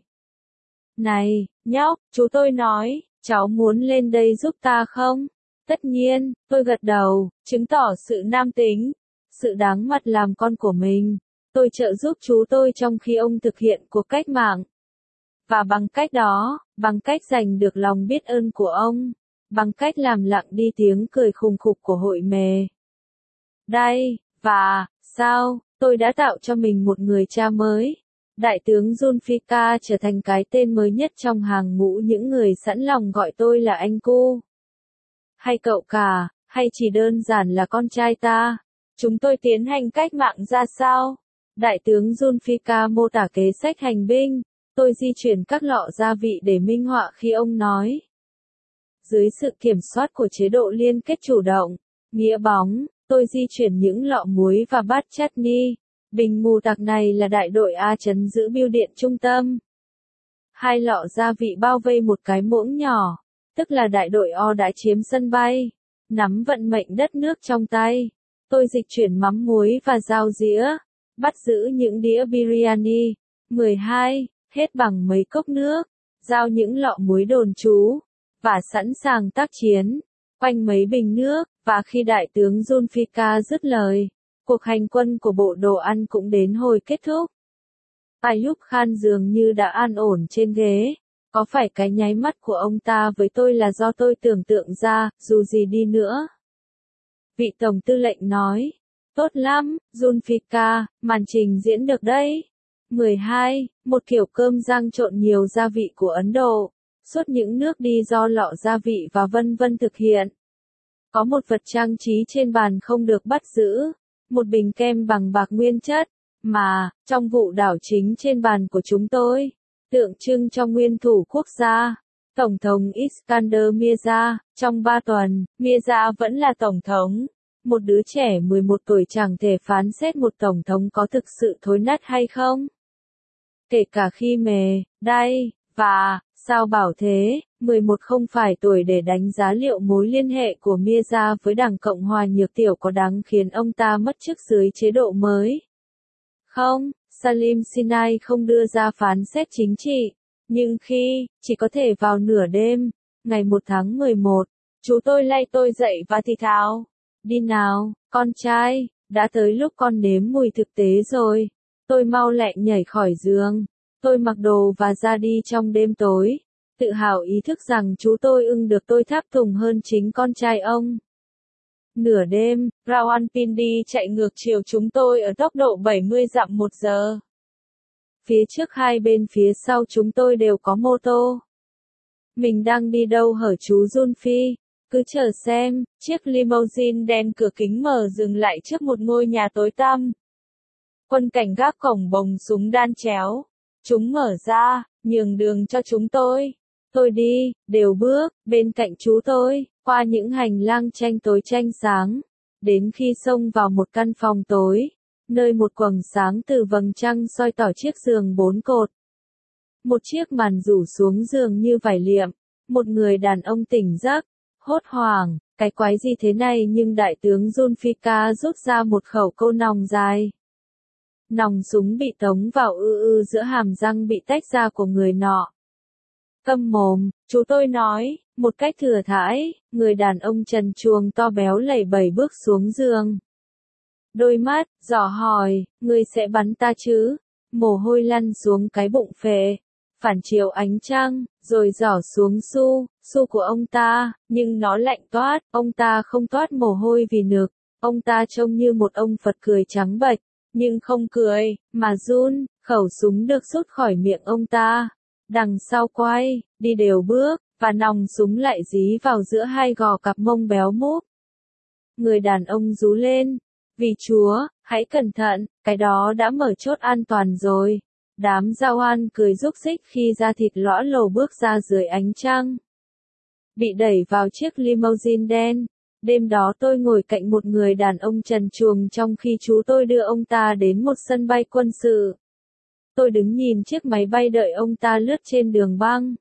Này, nhóc, chú tôi nói, cháu muốn lên đây giúp ta không? Tất nhiên, tôi gật đầu, chứng tỏ sự nam tính, sự đáng mặt làm con của mình. Tôi trợ giúp chú tôi trong khi ông thực hiện cuộc cách mạng. Và bằng cách đó, bằng cách giành được lòng biết ơn của ông, bằng cách làm lặng đi tiếng cười khùng khục của hội mề. Đây, và, sao, tôi đã tạo cho mình một người cha mới. Đại tướng Zulfikar trở thành cái tên mới nhất trong hàng ngũ những người sẵn lòng gọi tôi là anh cu. Hay cậu cả, hay chỉ đơn giản là con trai ta. Chúng tôi tiến hành cách mạng ra sao? Đại tướng Zulfikar mô tả kế sách hành binh, tôi di chuyển các lọ gia vị để minh họa khi ông nói. Dưới sự kiểm soát của chế độ liên kết chủ động, nghĩa bóng, tôi di chuyển những lọ muối và bát chutney. Bình mù tạc này là đại đội A trấn giữ bưu điện trung tâm. Hai lọ gia vị bao vây một cái muỗng nhỏ, tức là đại đội O đã chiếm sân bay, nắm vận mệnh đất nước trong tay. Tôi dịch chuyển mắm muối và dao dĩa, bắt giữ những đĩa biryani. 12. Hết bằng mấy cốc nước, giao những lọ muối đồn trú, và sẵn sàng tác chiến, quanh mấy bình nước, và khi đại tướng Zulfikar dứt lời, cuộc hành quân của bộ đồ ăn cũng đến hồi kết thúc. Ayub Khan dường như đã an ổn trên ghế, có phải cái nháy mắt của ông ta với tôi là do tôi tưởng tượng ra, dù gì đi nữa. Vị tổng tư lệnh nói, tốt lắm, Zulfikar, màn trình diễn được đấy. 12. Một kiểu cơm rang trộn nhiều gia vị của Ấn Độ, suốt những nước đi do lọ gia vị và vân vân thực hiện. Có một vật trang trí trên bàn không được bắt giữ, một bình kem bằng bạc nguyên chất, mà, trong vụ đảo chính trên bàn của chúng tôi, tượng trưng cho nguyên thủ quốc gia, Tổng thống Iskander Mirza. Trong 3 tuần, Mirza vẫn là tổng thống. Một đứa trẻ 11 tuổi chẳng thể phán xét một tổng thống có thực sự thối nát hay không. Kể cả khi đây, và, sao bảo thế, 11 không phải tuổi để đánh giá liệu mối liên hệ của Mirza với Đảng Cộng hòa Nhược Tiểu có đáng khiến ông ta mất chức dưới chế độ mới. Không, Salim Sinai không đưa ra phán xét chính trị, nhưng khi, chỉ có thể vào nửa đêm, ngày 1 tháng 11, chú tôi lay tôi dậy và thì thào, đi nào, con trai, đã tới lúc con nếm mùi thực tế rồi. Tôi mau lẹ nhảy khỏi giường, tôi mặc đồ và ra đi trong đêm tối, tự hào ý thức rằng chú tôi được tôi tháp tùng hơn chính con trai ông. Nửa đêm, Rawalpindi chạy ngược chiều chúng tôi ở tốc độ 70 dặm một giờ. Phía trước hai bên phía sau chúng tôi đều có mô tô. Mình đang đi đâu hở chú Zulfi? Cứ chờ xem, chiếc limousine đen cửa kính mở dừng lại trước một ngôi nhà tối tăm. Quân cảnh gác cổng bồng súng đan chéo. Chúng mở ra, nhường đường cho chúng tôi. Tôi đi, đều bước, bên cạnh chú tôi, qua những hành lang tranh tối tranh sáng, đến khi xông vào một căn phòng tối, nơi một quầng sáng từ vầng trăng soi tỏ chiếc giường 4 cột. Một chiếc màn rủ xuống giường như vải liệm, một người đàn ông tỉnh giấc, hốt hoảng, cái quái gì thế này, nhưng đại tướng Zulfikar rút ra một khẩu câu nòng dài. Nòng súng bị tống vào giữa hàm răng bị tách ra của người nọ. Câm mồm, chú tôi nói, một cách thừa thãi, người đàn ông trần truồng to béo lẩy bẩy bước xuống giường. Đôi mắt, dò hỏi, ngươi sẽ bắn ta chứ? Mồ hôi lăn xuống cái bụng phệ, phản chiếu ánh trăng, rồi giỏ xuống su của ông ta, nhưng nó lạnh toát, ông ta không toát mồ hôi vì nực, ông ta trông như một ông Phật cười trắng bệch, nhưng không cười, mà run, khẩu súng được rút khỏi miệng ông ta. Đằng sau quay, đi đều bước, và nòng súng lại dí vào giữa hai gò cặp mông béo múp. Người đàn ông rú lên, vì Chúa, hãy cẩn thận, cái đó đã mở chốt an toàn rồi. Đám giao an cười rúc rích khi da thịt lõa lồ bước ra dưới ánh trăng. Bị đẩy vào chiếc limousine đen. Đêm đó tôi ngồi cạnh một người đàn ông trần truồng trong khi chú tôi đưa ông ta đến một sân bay quân sự. Tôi đứng nhìn chiếc máy bay đợi ông ta lướt trên đường băng.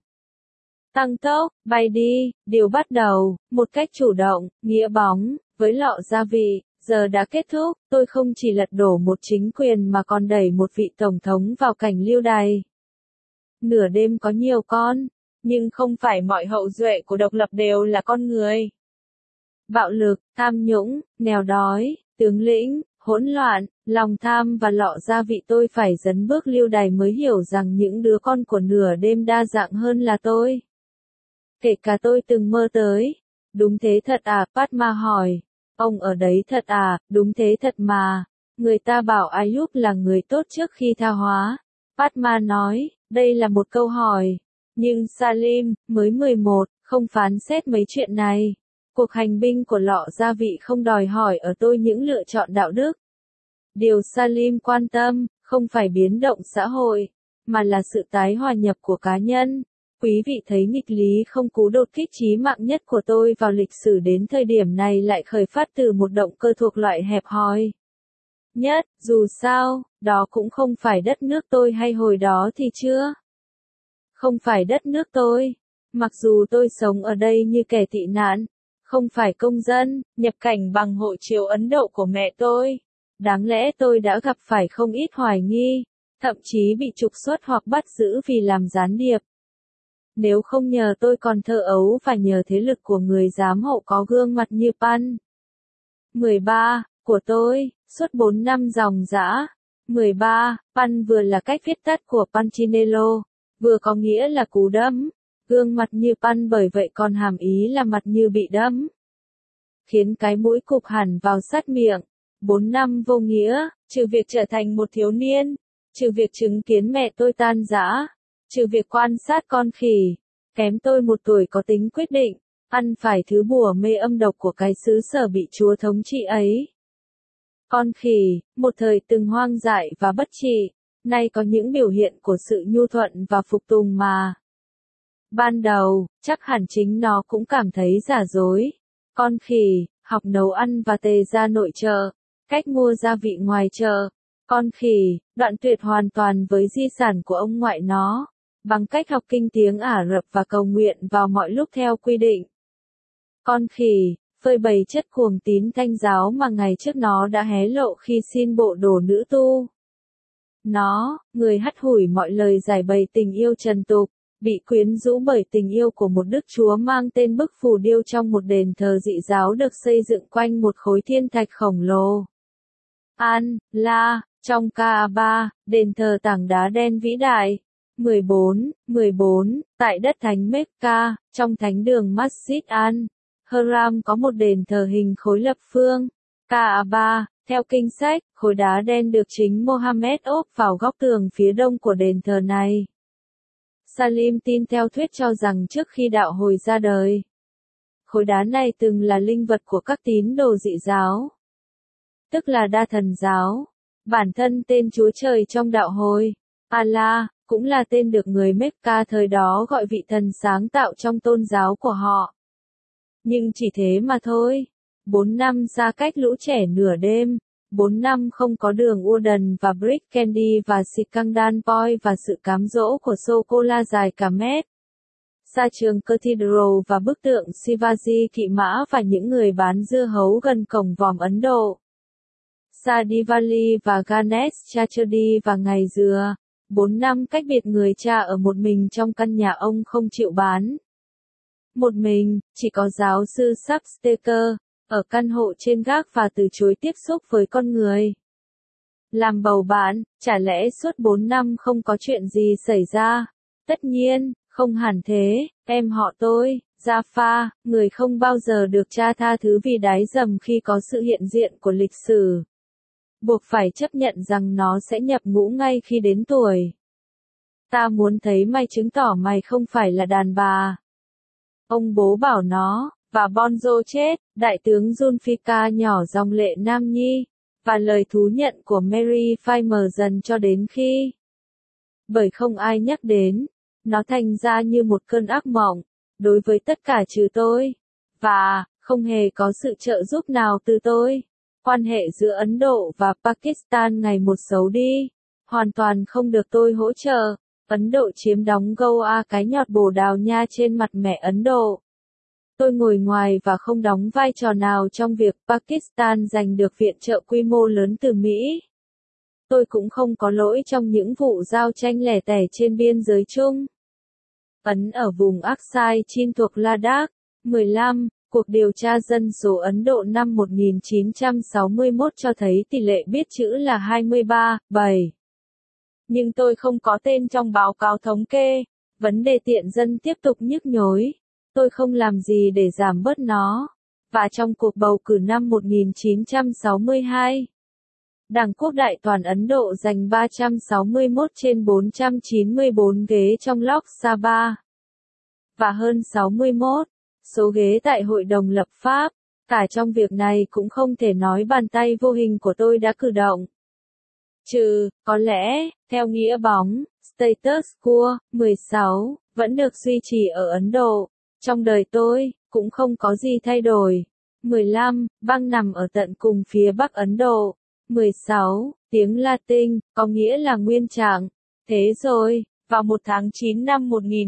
Tăng tốc, bay đi, điều bắt đầu, một cách chủ động, nghĩa bóng, với lọ gia vị, giờ đã kết thúc, tôi không chỉ lật đổ một chính quyền mà còn đẩy một vị tổng thống vào cảnh lưu đày. Nửa đêm có nhiều con, nhưng không phải mọi hậu duệ của độc lập đều là con người. Bạo lực, tham nhũng, nghèo đói, tướng lĩnh, hỗn loạn, lòng tham và lọ gia vị. Tôi phải dấn bước lưu đày mới hiểu rằng những đứa con của nửa đêm đa dạng hơn là tôi. Kể cả tôi từng mơ tới. Đúng thế thật à? Padma hỏi. Ông ở đấy thật à? Đúng thế thật mà. Người ta bảo Ayub là người tốt trước khi tha hóa. Padma nói, đây là một câu hỏi. Nhưng Salim, mới 11, không phán xét mấy chuyện này. Cuộc hành binh của lọ gia vị không đòi hỏi ở tôi những lựa chọn đạo đức. Điều Salim quan tâm, không phải biến động xã hội, mà là sự tái hòa nhập của cá nhân. Quý vị thấy nghịch lý không, cú đột kích chí mạng nhất của tôi vào lịch sử đến thời điểm này lại khởi phát từ một động cơ thuộc loại hẹp hòi nhất, dù sao, đó cũng không phải đất nước tôi hay hồi đó thì chưa. Không phải đất nước tôi. Mặc dù tôi sống ở đây như kẻ tị nạn, không phải công dân, nhập cảnh bằng hộ chiếu Ấn Độ của mẹ tôi. Đáng lẽ tôi đã gặp phải không ít hoài nghi, thậm chí bị trục xuất hoặc bắt giữ vì làm gián điệp. Nếu không nhờ tôi còn thơ ấu và nhờ thế lực của người giám hộ có gương mặt như Pan 13 của tôi, suốt 4 năm dòng dã. 13, Pan vừa là cách viết tắt của Punchinello, vừa có nghĩa là cú đấm. Gương mặt như Pan bởi vậy còn hàm ý là mặt như bị đấm. Khiến cái mũi cụp hẳn vào sát miệng. 4 năm vô nghĩa, trừ việc trở thành một thiếu niên, trừ việc chứng kiến mẹ tôi tan rã, trừ việc quan sát con khỉ, kém tôi 1 tuổi có tính quyết định, ăn phải thứ bùa mê âm độc của cái xứ sở bị Chúa thống trị ấy. Con khỉ, một thời từng hoang dại và bất trị, nay có những biểu hiện của sự nhu thuận và phục tùng mà. Ban đầu, chắc hẳn chính nó cũng cảm thấy giả dối. Con khỉ, học nấu ăn và tề ra nội trợ, cách mua gia vị ngoài chợ. Con khỉ, đoạn tuyệt hoàn toàn với di sản của ông ngoại nó, bằng cách học kinh tiếng Ả Rập và cầu nguyện vào mọi lúc theo quy định. Con khỉ, phơi bày chất cuồng tín Thanh giáo mà ngày trước nó đã hé lộ khi xin bộ đồ nữ tu. Nó, người hắt hủi mọi lời giải bày tình yêu trần tục, bị quyến rũ bởi tình yêu của một đức chúa mang tên bức phù điêu trong một đền thờ dị giáo được xây dựng quanh một khối thiên thạch khổng lồ. An-La, trong Kaaba, đền thờ tảng đá đen vĩ đại. 14, tại đất thánh Mecca, trong thánh đường Masjid Al-Haram có một đền thờ hình khối lập phương. Kaaba, theo kinh sách, khối đá đen được chính Mohammed ốp vào góc tường phía đông của đền thờ này. Salim tin theo thuyết cho rằng trước khi đạo hồi ra đời, khối đá này từng là linh vật của các tín đồ dị giáo, tức là đa thần giáo. Bản thân tên Chúa Trời trong đạo hồi, Allah, cũng là tên được người Mecca thời đó gọi vị thần sáng tạo trong tôn giáo của họ. Nhưng chỉ thế mà thôi. 4 năm xa cách lũ trẻ nửa đêm, 4 năm không có đường Urdan và Brick Candy và Sikandan Boy và sự cám dỗ của sô-cô-la dài cả mét. Xa trường Cathedral và bức tượng Shivaji kỵ mã và những người bán dưa hấu gần cổng vòm Ấn Độ. Xa Diwali và Ganesh Chaturthi và ngày dừa. 4 năm cách biệt người cha ở một mình trong căn nhà ông không chịu bán. Một mình, chỉ có giáo sư Substaker, ở căn hộ trên gác và từ chối tiếp xúc với con người. Làm bầu bạn, chả lẽ suốt 4 năm không có chuyện gì xảy ra? Tất nhiên, không hẳn thế, em họ tôi, Jafar, người không bao giờ được cha tha thứ vì đái dầm khi có sự hiện diện của lịch sử. Buộc phải chấp nhận rằng nó sẽ nhập ngũ ngay khi đến tuổi. Ta muốn thấy mày chứng tỏ mày không phải là đàn bà. Ông bố bảo nó, và Bonzo chết, đại tướng Zulfikar nhỏ dòng lệ Nam Nhi, và lời thú nhận của Mary phai mờ dần cho đến khi. Bởi không ai nhắc đến, nó thành ra như một cơn ác mộng, đối với tất cả trừ tôi. Và, không hề có sự trợ giúp nào từ tôi. Quan hệ giữa Ấn Độ và Pakistan ngày một xấu đi, hoàn toàn không được tôi hỗ trợ. Ấn Độ chiếm đóng Goa cái nhọt Bồ Đào Nha trên mặt mẹ Ấn Độ. Tôi ngồi ngoài và không đóng vai trò nào trong việc Pakistan giành được viện trợ quy mô lớn từ Mỹ. Tôi cũng không có lỗi trong những vụ giao tranh lẻ tẻ trên biên giới chung. Ấn ở vùng Aksai Chin thuộc Ladakh. 15. Cuộc điều tra dân số Ấn Độ năm 1961 cho thấy tỷ lệ biết chữ là 23,7. Nhưng tôi không có tên trong báo cáo thống kê. Vấn đề tiện dân tiếp tục nhức nhối. Tôi không làm gì để giảm bớt nó. Và trong cuộc bầu cử năm 1962, Đảng Quốc đại toàn Ấn Độ giành 361 trên 494 ghế trong Lok Sabha. Và hơn 61 số ghế tại Hội đồng lập pháp. Cả trong việc này cũng không thể nói bàn tay vô hình của tôi đã cử động. Có lẽ, theo nghĩa bóng, status quo, 16, vẫn được duy trì ở Ấn Độ. Trong đời tôi, cũng không có gì thay đổi. 15, bang nằm ở tận cùng phía Bắc Ấn Độ. 16, tiếng Latin, có nghĩa là nguyên trạng. Thế rồi, vào 1 tháng 9 năm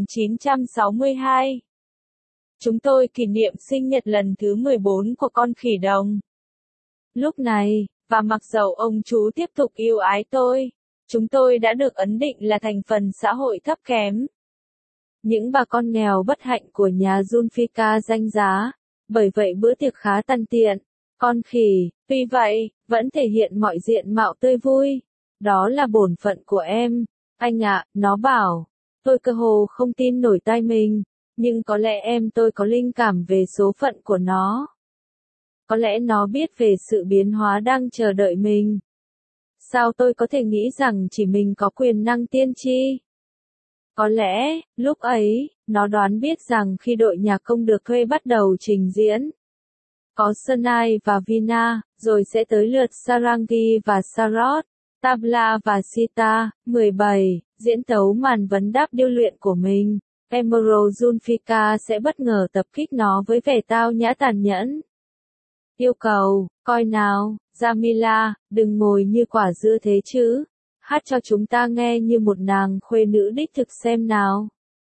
1962, chúng tôi kỷ niệm sinh nhật lần thứ 14 của con khỉ đồng. Lúc này, và mặc dầu ông chú tiếp tục yêu ái tôi, chúng tôi đã được ấn định là thành phần xã hội thấp kém. Những bà con nghèo bất hạnh của nhà Zulfikar danh giá, bởi vậy bữa tiệc khá tằn tiện. Con khỉ, tuy vậy, vẫn thể hiện mọi diện mạo tươi vui. Đó là bổn phận của em, anh ạ, nó bảo. Tôi cơ hồ không tin nổi tai mình, nhưng có lẽ em tôi có linh cảm về số phận của nó. Có lẽ nó biết về sự biến hóa đang chờ đợi mình. Sao tôi có thể nghĩ rằng chỉ mình có quyền năng tiên tri? Có lẽ, lúc ấy, nó đoán biết rằng khi đội nhạc công được thuê bắt đầu trình diễn, có Sanai và Vina, rồi sẽ tới lượt Sarangi và Sarod, Tabla và Sita. 17. Diễn tấu màn vấn đáp điêu luyện của mình, Emerald Zulfikar sẽ bất ngờ tập kích nó với vẻ tao nhã tàn nhẫn. Yêu cầu, coi nào, Jamila, đừng ngồi như quả dưa thế chứ. Hát cho chúng ta nghe như một nàng khuê nữ đích thực xem nào.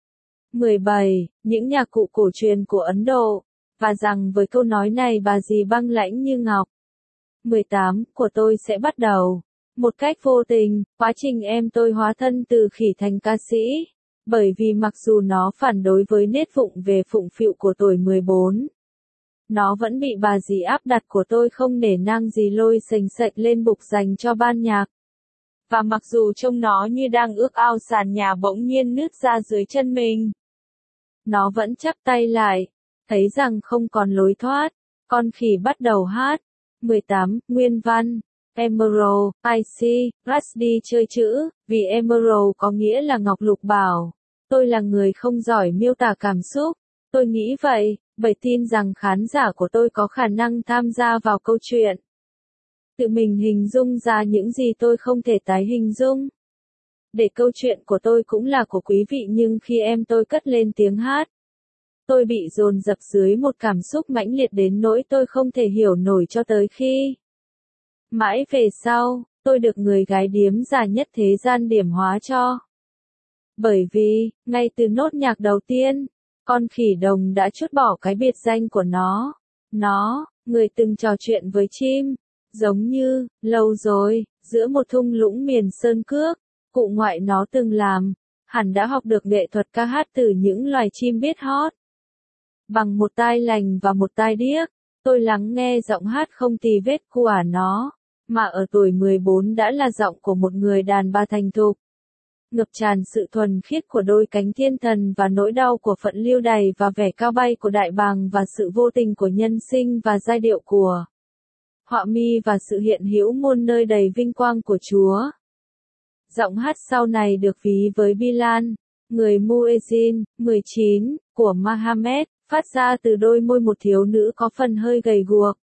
17. Những nhạc cụ cổ truyền của Ấn Độ, và rằng với câu nói này bà dì băng lãnh như ngọc. 18. Của tôi sẽ bắt đầu. Một cách vô tình, quá trình em tôi hóa thân từ khỉ thành ca sĩ. Bởi vì mặc dù nó phản đối với nết phụng về phụng phịu của tuổi 14. Nó vẫn bị bà dì áp đặt của tôi không nể nang gì lôi sềnh sệch lên bục dành cho ban nhạc. Và mặc dù trông nó như đang ước ao sàn nhà bỗng nhiên nứt ra dưới chân mình, nó vẫn chắp tay lại, thấy rằng không còn lối thoát. Con khỉ bắt đầu hát. 18. Nguyên văn. Emerald, IC, Rusty chơi chữ, vì Emerald có nghĩa là ngọc lục bảo. Tôi là người không giỏi miêu tả cảm xúc. Tôi nghĩ vậy, bởi tin rằng khán giả của tôi có khả năng tham gia vào câu chuyện. Tự mình hình dung ra những gì tôi không thể tái hình dung. Để câu chuyện của tôi cũng là của quý vị, nhưng khi em tôi cất lên tiếng hát, tôi bị dồn dập dưới một cảm xúc mãnh liệt đến nỗi tôi không thể hiểu nổi cho tới khi mãi về sau, tôi được người gái điếm già nhất thế gian điểm hóa cho. Bởi vì, ngay từ nốt nhạc đầu tiên, con khỉ đồng đã trút bỏ cái biệt danh của nó. Nó, người từng trò chuyện với chim, giống như, lâu rồi, giữa một thung lũng miền sơn cước, cụ ngoại nó từng làm, hẳn đã học được nghệ thuật ca hát từ những loài chim biết hót. Bằng một tai lành và một tai điếc, tôi lắng nghe giọng hát không tì vết của nó, mà ở tuổi 14 đã là giọng của một người đàn bà thành thục. Ngập tràn sự thuần khiết của đôi cánh thiên thần và nỗi đau của phận lưu đày và vẻ cao bay của đại bàng và sự vô tình của nhân sinh và giai điệu của họa mi và sự hiện hữu muôn nơi đầy vinh quang của Chúa. Giọng hát sau này được ví với Bilal, người Muezzin, 19, của Mohammed, phát ra từ đôi môi một thiếu nữ có phần hơi gầy guộc.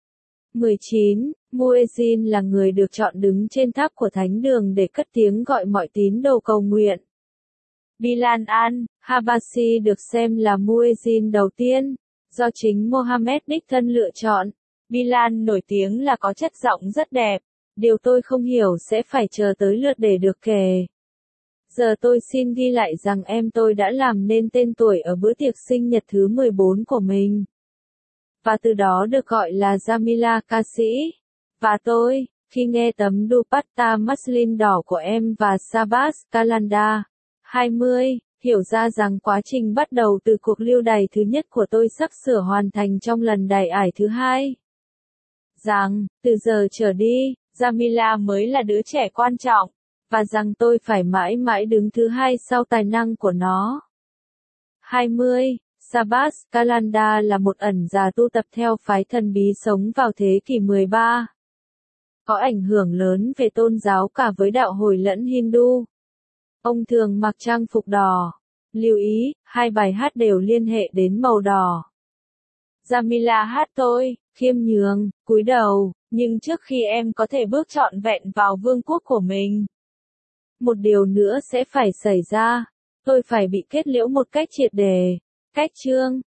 19. Muezzin là người được chọn đứng trên tháp của thánh đường để cất tiếng gọi mọi tín đồ cầu nguyện. Bilal al-Habasi được xem là Muezzin đầu tiên, do chính Mohammed đích thân lựa chọn. Bilal nổi tiếng là có chất giọng rất đẹp, điều tôi không hiểu sẽ phải chờ tới lượt để được kể. Giờ tôi xin ghi lại rằng em tôi đã làm nên tên tuổi ở bữa tiệc sinh nhật thứ 14 của mình. Và từ đó được gọi là Jamila ca sĩ. Và tôi, khi nghe tấm dupatta muslin đỏ của em và Sabas Kalanda, 20, hiểu ra rằng quá trình bắt đầu từ cuộc lưu đày thứ nhất của tôi sắp sửa hoàn thành trong lần đày ải thứ hai. Rằng, từ giờ trở đi, Jamila mới là đứa trẻ quan trọng, và rằng tôi phải mãi mãi đứng thứ hai sau tài năng của nó. 20. Sabas Kalanda là một ẩn già tu tập theo phái thần bí sống vào thế kỷ 13. Có ảnh hưởng lớn về tôn giáo cả với đạo Hồi lẫn Hindu. Ông thường mặc trang phục đỏ. Lưu ý, hai bài hát đều liên hệ đến màu đỏ. Jamila hát tôi, khiêm nhường, cúi đầu, nhưng trước khi em có thể bước trọn vẹn vào vương quốc của mình, một điều nữa sẽ phải xảy ra. Tôi phải bị kết liễu một cách triệt để. Cách chương